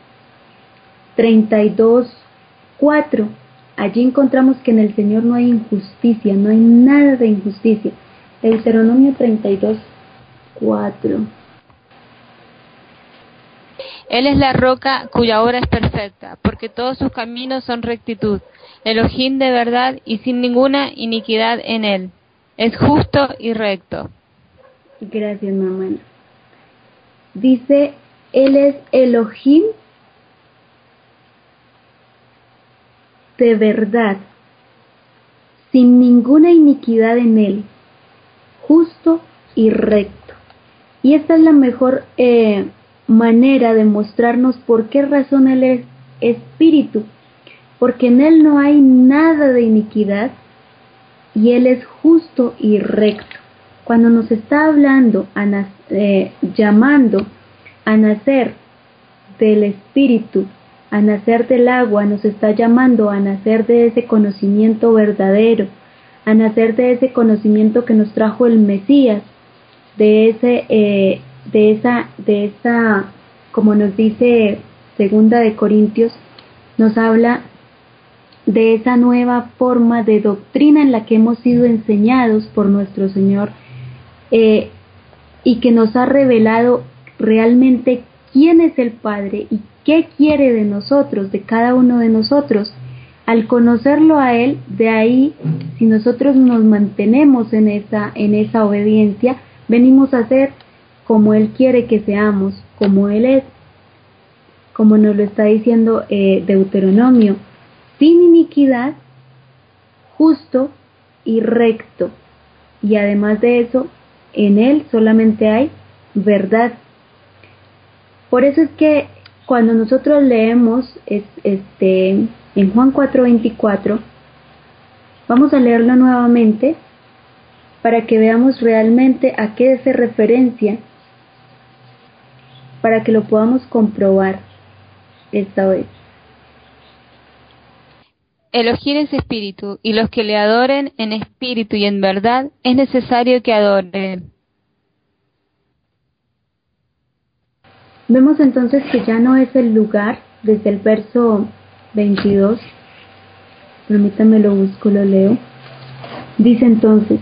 32:4. Allí encontramos que en el Señor no hay injusticia, no hay nada de injusticia. Deuteronomio 32:4. Él es la roca cuya obra es perfecta, porque todos sus caminos son rectitud. Elohim de verdad y sin ninguna iniquidad en él. Es justo y recto. Gracias, mamá. Dice, Él es Elohim de verdad, sin ninguna iniquidad en él, justo y recto. Y esta es la mejor manera de mostrarnos por qué razón Él es espíritu, porque en Él no hay nada de iniquidad y Él es justo y recto. Cuando nos está hablando, llamando a nacer del espíritu, a nacer del agua, nos está llamando a nacer de ese conocimiento verdadero, a nacer de ese conocimiento que nos trajo el Mesías, de esa, como nos dice Segunda de Corintios, nos habla de esa nueva forma de doctrina en la que hemos sido enseñados por nuestro Señor, y que nos ha revelado realmente quién es el Padre y qué quiere de nosotros, de cada uno de nosotros. Al conocerlo a Él, de ahí, si nosotros nos mantenemos en esa obediencia, venimos a ser como Él quiere que seamos, como Él es, como nos lo está diciendo Deuteronomio, sin iniquidad, justo y recto. Y además de eso, en Él solamente hay verdad. Por eso es que cuando nosotros leemos en Juan 4:24, vamos a leerlo nuevamente para que veamos realmente a qué hace referencia, para que lo podamos comprobar esta vez. Elohim es espíritu, y los que le adoren en espíritu y en verdad es necesario que adoren. Vemos entonces que ya no es el lugar, desde el verso 22, permítame lo busco, lo leo. Dice entonces,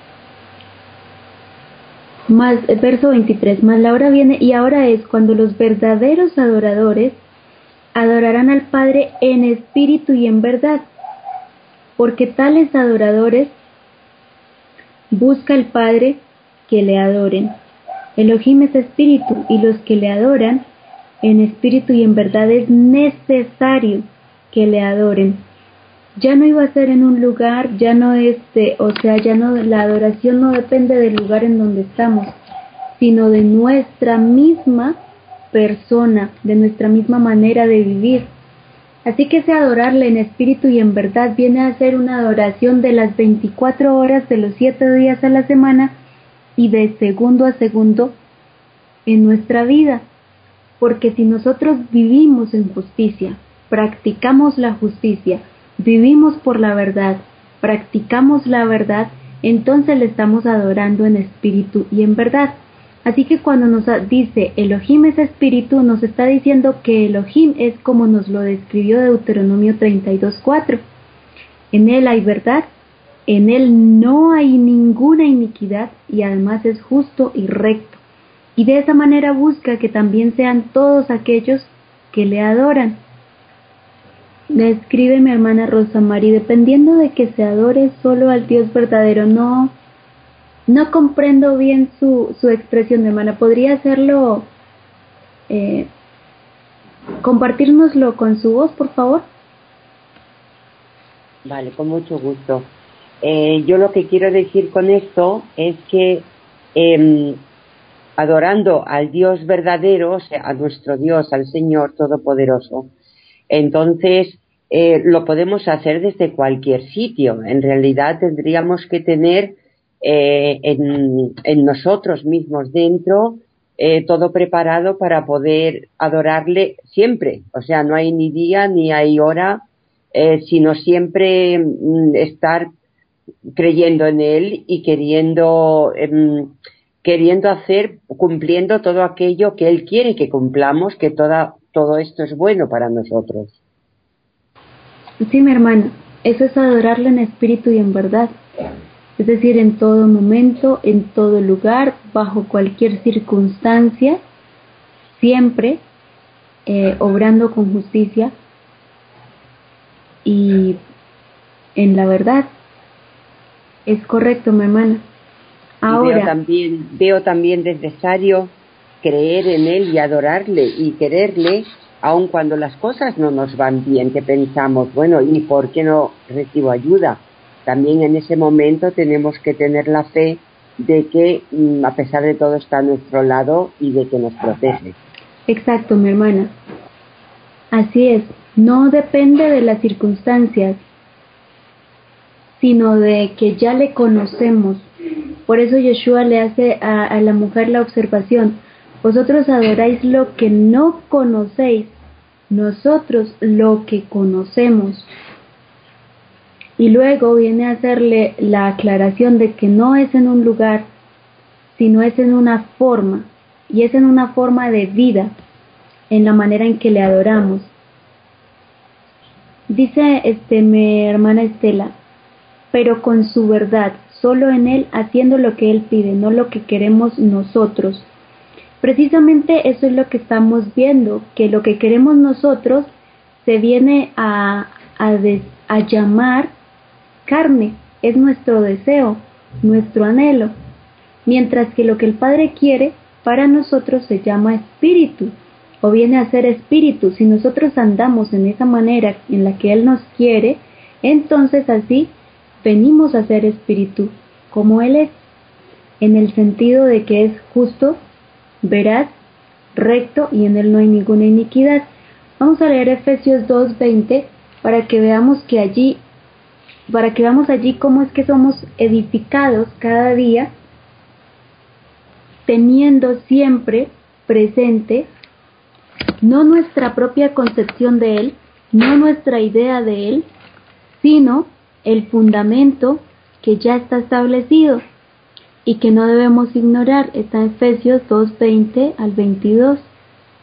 más el verso 23, más la hora viene y ahora es cuando los verdaderos adoradores adorarán al Padre en espíritu y en verdad, porque tales adoradores busca el Padre que le adoren. Elohim es espíritu y los que le adoran en espíritu y en verdad es necesario que le adoren. Ya no iba a ser en un lugar, ya no ya no, la adoración no depende del lugar en donde estamos, sino de nuestra misma persona, de nuestra misma manera de vivir. Así que ese adorarle en espíritu y en verdad viene a ser una adoración de las 24 horas de los 7 días a la semana y de segundo a segundo en nuestra vida. Porque si nosotros vivimos en justicia, practicamos la justicia, vivimos por la verdad, practicamos la verdad, entonces le estamos adorando en espíritu y en verdad. Así que cuando nos dice Elohim es espíritu, nos está diciendo que Elohim es como nos lo describió Deuteronomio 32:4. En él hay verdad, en él no hay ninguna iniquidad y además es justo y recto. Y de esa manera busca que también sean todos aquellos que le adoran. Me escribe mi hermana Rosa Mari, dependiendo de que se adore solo al Dios verdadero. No comprendo bien su expresión, mi hermana. ¿Podría hacerlo, compartírnoslo con su voz, por favor? Vale, con mucho gusto. Yo lo que quiero decir con esto es que adorando al Dios verdadero, o sea, a nuestro Dios, al Señor Todopoderoso, entonces lo podemos hacer desde cualquier sitio. En realidad tendríamos que tener en nosotros mismos dentro todo preparado para poder adorarle siempre. O sea, no hay ni día ni hay hora, sino siempre estar creyendo en él y queriendo hacer, cumpliendo todo aquello que él quiere que cumplamos, que todo esto es bueno para nosotros. Sí, mi hermana, eso es adorarle en espíritu y en verdad. Es decir, en todo momento, en todo lugar, bajo cualquier circunstancia, siempre obrando con justicia y en la verdad. Es correcto, mi hermana. Ahora, Veo también necesario creer en él y adorarle y quererle, aun cuando las cosas no nos van bien, que pensamos, bueno, ¿y por qué no recibo ayuda? También en ese momento tenemos que tener la fe de que a pesar de todo está a nuestro lado y de que nos protege. Exacto, mi hermana. Así es, no depende de las circunstancias, sino de que ya le conocemos. Por eso Yeshua le hace a la mujer la observación: vosotros adoráis lo que no conocéis, nosotros lo que conocemos. Y luego viene a hacerle la aclaración de que no es en un lugar, sino es en una forma, y es en una forma de vida, en la manera en que le adoramos. Dice mi hermana Estela, pero con su verdad, solo en él, haciendo lo que él pide, no lo que queremos nosotros. Precisamente eso es lo que estamos viendo, que lo que queremos nosotros se viene a llamar carne, es nuestro deseo, nuestro anhelo, mientras que lo que el Padre quiere para nosotros se llama espíritu, o viene a ser espíritu. Si nosotros andamos en esa manera en la que Él nos quiere, entonces así venimos a ser espíritu, como Él es, en el sentido de que es justo, veraz, recto y en Él no hay ninguna iniquidad. Vamos a leer Efesios 2:20 para que veamos allí cómo es que somos edificados cada día, teniendo siempre presente no nuestra propia concepción de Él, no nuestra idea de Él, sino el fundamento que ya está establecido y que no debemos ignorar. Está en Efesios 2:20 al 22.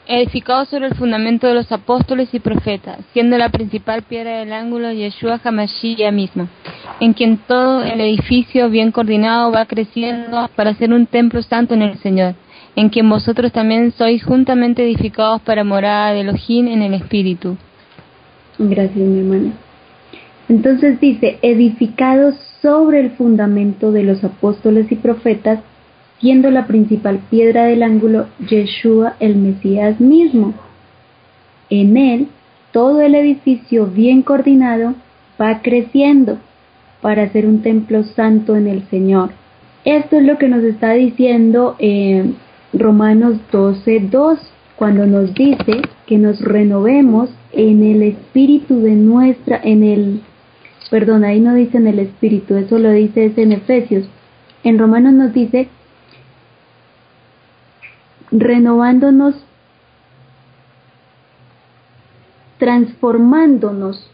edificado sobre el fundamento de los apóstoles y profetas, siendo la principal piedra del ángulo Yeshua HaMashiach mismo, en quien todo el edificio bien coordinado va creciendo para ser un templo santo en el Señor, en quien vosotros también sois juntamente edificados para morada de Elohim en el Espíritu. Gracias, mi hermana. Entonces dice, edificados sobre el fundamento de los apóstoles y profetas, siendo la principal piedra del ángulo Yeshua el Mesías mismo. En él, todo el edificio bien coordinado va creciendo para ser un templo santo en el Señor. Esto es lo que nos está diciendo Romanos 12:2, cuando nos dice que nos renovemos en el espíritu de nuestra, ahí no dice en el espíritu, eso lo dice en Efesios. En Romanos nos dice renovándonos, transformándonos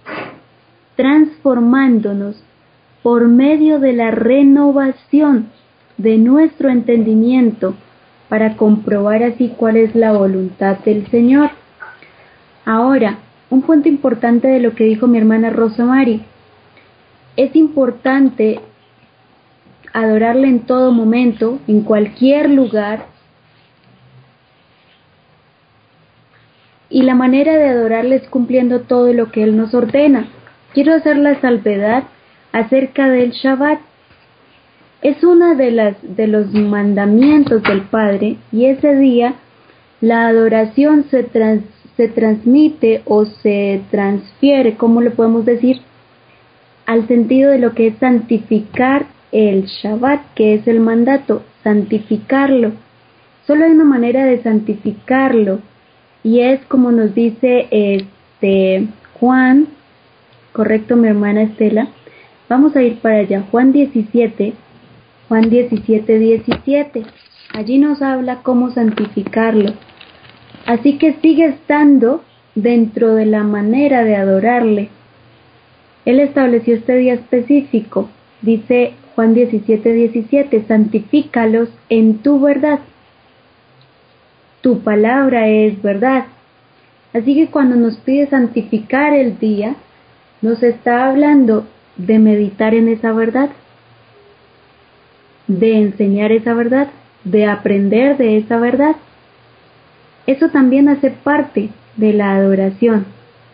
por medio de la renovación de nuestro entendimiento para comprobar así cuál es la voluntad del Señor. Ahora, un punto importante de lo que dijo mi hermana Rosamari. Es importante adorarle en todo momento, en cualquier lugar. Y la manera de adorarle es cumpliendo todo lo que Él nos ordena. Quiero hacer la salvedad acerca del Shabbat. Es uno de los mandamientos del Padre, y ese día la adoración se transmite o se transfiere, ¿cómo le podemos decir? Al sentido de lo que es santificar el Shabbat, que es el mandato, santificarlo. Solo hay una manera de santificarlo, y es como nos dice Juan, correcto, mi hermana Estela. Vamos a ir para allá, Juan 17, 17. Allí nos habla cómo santificarlo. Así que sigue estando dentro de la manera de adorarle. Él estableció este día específico. Dice Juan 17, santifícalos en tu verdad. Tu palabra es verdad. Así que cuando nos pide santificar el día, nos está hablando de meditar en esa verdad, de enseñar esa verdad, de aprender de esa verdad. Eso también hace parte de la adoración.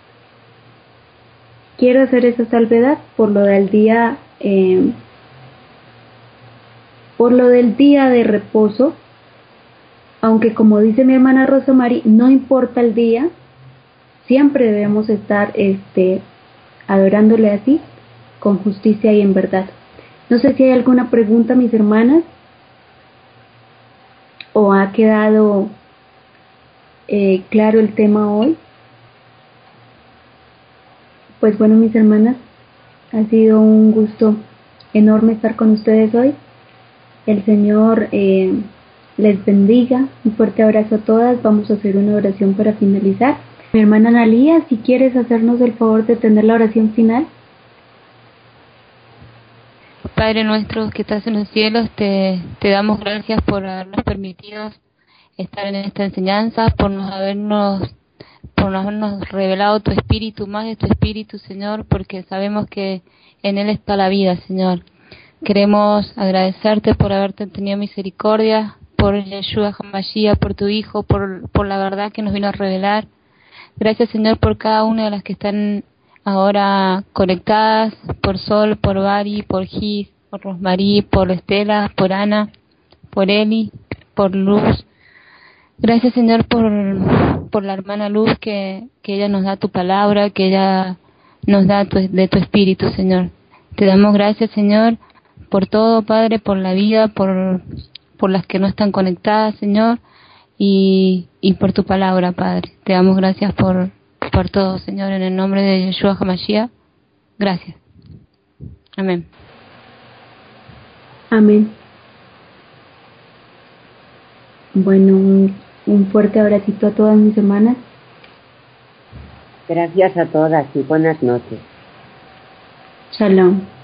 Quiero hacer esa salvedad por lo del día de reposo, aunque como dice mi hermana Rosamari, no importa el día, siempre debemos estar adorándole así, con justicia y en verdad. No sé si hay alguna pregunta, mis hermanas, o ha quedado claro el tema hoy. Pues bueno, mis hermanas, ha sido un gusto enorme estar con ustedes hoy. El Señor les bendiga. Un fuerte abrazo a todas. Vamos a hacer una oración para finalizar. Mi hermana Analía, si quieres hacernos el favor de tener la oración final. Padre nuestro que estás en los cielos, te damos gracias por habernos permitido estar en esta enseñanza, por no habernos revelado tu espíritu, más de tu espíritu, Señor, porque sabemos que en él está la vida, Señor. Queremos agradecerte por haberte tenido misericordia, por Yeshua HaMashiach, por tu Hijo, por la verdad que nos vino a revelar. Gracias, Señor, por cada una de las que están ahora conectadas, por Sol, por Bari, por Gis, por Rosmarí, por Estela, por Ana, por Eli, por Luz. Gracias, Señor, por la hermana Luz, que ella nos da tu palabra, que ella nos da de tu espíritu, Señor. Te damos gracias, Señor, por todo, Padre, por la vida, por las que no están conectadas, Señor, y por tu palabra, Padre. Te damos gracias por todo, Señor, en el nombre de Yeshua HaMashiach. Gracias. Amén. Amén. Bueno, un fuerte abracito a todas mis hermanas. Gracias a todas y buenas noches. Shalom.